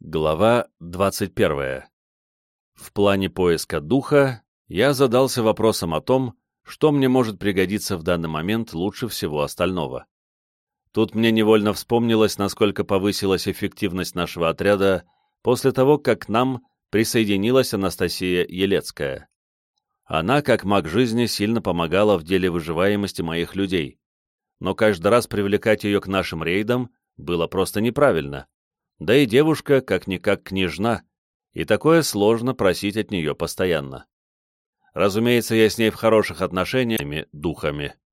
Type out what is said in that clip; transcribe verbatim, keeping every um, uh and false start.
Глава двадцать первая. В плане поиска духа я задался вопросом о том, что мне может пригодиться в данный момент лучше всего остального. Тут мне невольно вспомнилось, насколько повысилась эффективность нашего отряда после того, как к нам присоединилась Анастасия Елецкая. Она, как маг жизни, сильно помогала в деле выживаемости моих людей, но каждый раз привлекать ее к нашим рейдам было просто неправильно. Да и девушка, как-никак, княжна, и такое сложно просить от нее постоянно. Разумеется, я с ней в хороших отношениях, духами.